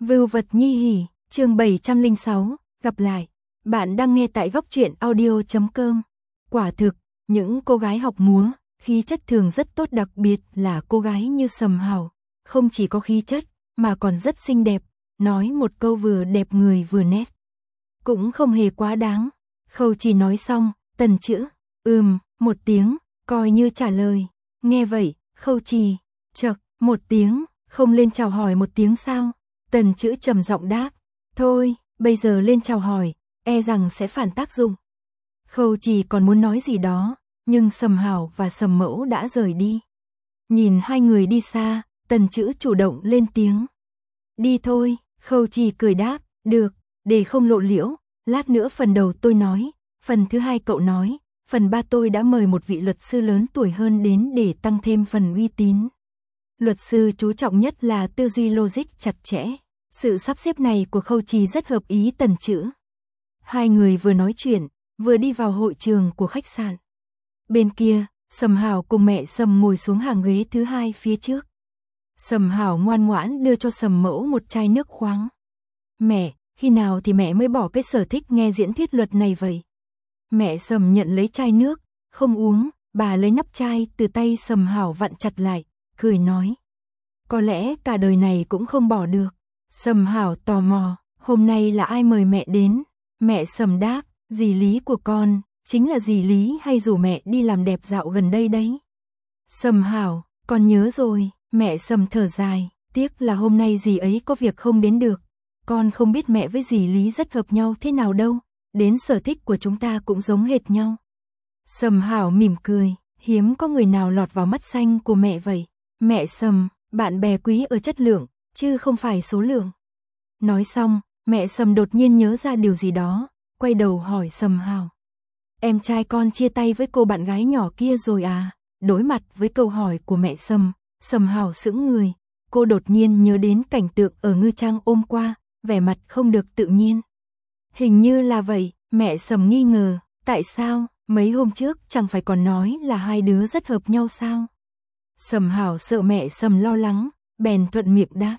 Vưu vật nhi hỉ, chương 706, gặp lại. Bạn đang nghe tại góc truyện audio.com. Quả thực, những cô gái học múa, khí chất thường rất tốt, đặc biệt là cô gái như Sầm Hảo. Không chỉ có khí chất, mà còn rất xinh đẹp, nói một câu vừa đẹp người vừa nét. Cũng không hề quá đáng. Khâu Trì nói xong, Tần Chữ, một tiếng, coi như trả lời. Nghe vậy, Khâu Trì, chậc, một tiếng, không lên chào hỏi một tiếng sao? Tần Chữ trầm giọng đáp, thôi, bây giờ lên chào hỏi, e rằng sẽ phản tác dụng. Khâu Trì còn muốn nói gì đó, nhưng Sầm Hảo và Sầm Mẫu đã rời đi. Nhìn hai người đi xa, Tần Chữ chủ động lên tiếng. Đi thôi, Khâu Trì cười đáp, được, để không lộ liễu, lát nữa phần đầu tôi nói, phần thứ hai cậu nói, phần ba tôi đã mời một vị luật sư lớn tuổi hơn đến để tăng thêm phần uy tín. Luật sư chú trọng nhất là tư duy logic chặt chẽ. Sự sắp xếp này của Khâu Trì rất hợp ý Tần Chữ. Hai người vừa nói chuyện, vừa đi vào hội trường của khách sạn. Bên kia, Sầm Hảo cùng mẹ Sầm ngồi xuống hàng ghế thứ hai phía trước. Sầm Hảo ngoan ngoãn đưa cho Sầm Mẫu một chai nước khoáng. Mẹ, khi nào thì mẹ mới bỏ cái sở thích nghe diễn thuyết luật này vậy? Mẹ Sầm nhận lấy chai nước, không uống, bà lấy nắp chai từ tay Sầm Hảo vặn chặt lại, cười nói. Có lẽ cả đời này cũng không bỏ được. Sầm Hảo tò mò, hôm nay là ai mời mẹ đến? Mẹ Sầm đáp, dì Lý của con, chính là dì Lý hay rủ mẹ đi làm đẹp dạo gần đây đấy. Sầm Hảo, con nhớ rồi, mẹ Sầm thở dài, tiếc là hôm nay dì ấy có việc không đến được. Con không biết mẹ với dì Lý rất hợp nhau thế nào đâu, đến sở thích của chúng ta cũng giống hệt nhau. Sầm Hảo mỉm cười, hiếm có người nào lọt vào mắt xanh của mẹ vậy. Mẹ Sầm, bạn bè quý ở chất lượng, chứ không phải số lượng. Nói xong, mẹ Sầm đột nhiên nhớ ra điều gì đó, quay đầu hỏi Sầm Hảo. Em trai con chia tay với cô bạn gái nhỏ kia rồi à? Đối mặt với câu hỏi của mẹ Sầm, Sầm Hảo sững người, cô đột nhiên nhớ đến cảnh tượng ở ngư trang ôm qua, vẻ mặt không được tự nhiên. Hình như là vậy, mẹ Sầm nghi ngờ, tại sao, mấy hôm trước chẳng phải còn nói là hai đứa rất hợp nhau sao? Sầm Hảo sợ mẹ Sầm lo lắng, bèn thuận miệng đáp.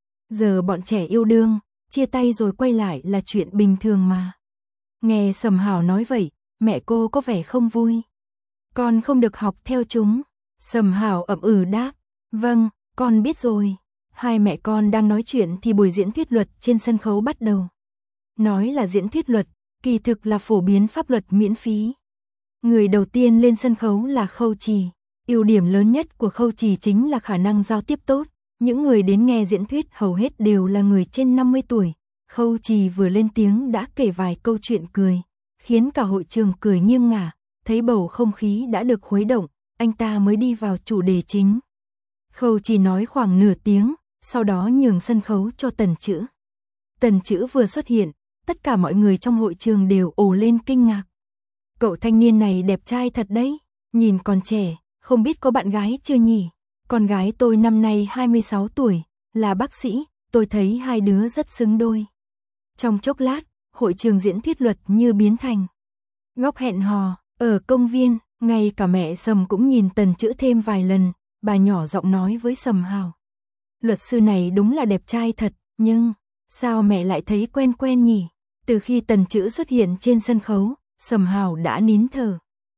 Giờ bọn trẻ yêu đương, chia tay rồi quay lại là chuyện bình thường mà. Nghe Sầm Hảo nói vậy, mẹ cô có vẻ không vui. Con không được học theo chúng. Sầm Hảo ậm đáp. Vâng, con biết rồi. Hai mẹ con đang nói chuyện thì buổi diễn thuyết luật trên sân khấu bắt đầu. Nói là diễn thuyết luật, kỳ thực là phổ biến pháp luật miễn phí. Người đầu tiên lên sân khấu là Khâu Trì. Ưu điểm lớn nhất của Khâu Trì chính là khả năng giao tiếp tốt. Những người đến nghe diễn thuyết hầu hết đều là người trên 50 tuổi. Khâu Trì vừa lên tiếng đã kể vài câu chuyện cười, khiến cả hội trường cười nghiêng ngả. Thấy bầu không khí đã được khuấy động, anh ta mới đi vào chủ đề chính. Khâu Trì nói khoảng nửa tiếng, sau đó nhường sân khấu cho Tần Chữ. Tần Chữ vừa xuất hiện, tất cả mọi người trong hội trường đều ồ lên kinh ngạc. Cậu thanh niên này đẹp trai thật đấy, nhìn còn trẻ, không biết có bạn gái chưa nhỉ? Con gái tôi năm nay 26 tuổi, là bác sĩ, tôi thấy hai đứa rất xứng đôi. Trong chốc lát, hội trường diễn thuyết luật như biến thành góc hẹn hò. Ở công viên, ngay cả mẹ Sầm cũng nhìn Tần Chữ thêm vài lần, bà nhỏ giọng nói với Sầm Hảo. Luật sư này đúng là đẹp trai thật, nhưng sao mẹ lại thấy quen quen nhỉ? Từ khi Tần Chữ xuất hiện trên sân khấu, Sầm Hảo đã nín thở.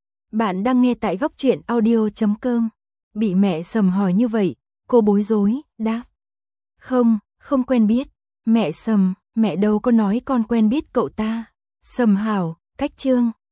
Bạn đang nghe tại góc truyện audio.com. Bị mẹ Sầm hỏi như vậy, cô bối rối, đáp. Không quen biết. Mẹ Sầm, mẹ đâu có nói con quen biết cậu ta. Sầm Hảo, cách chương.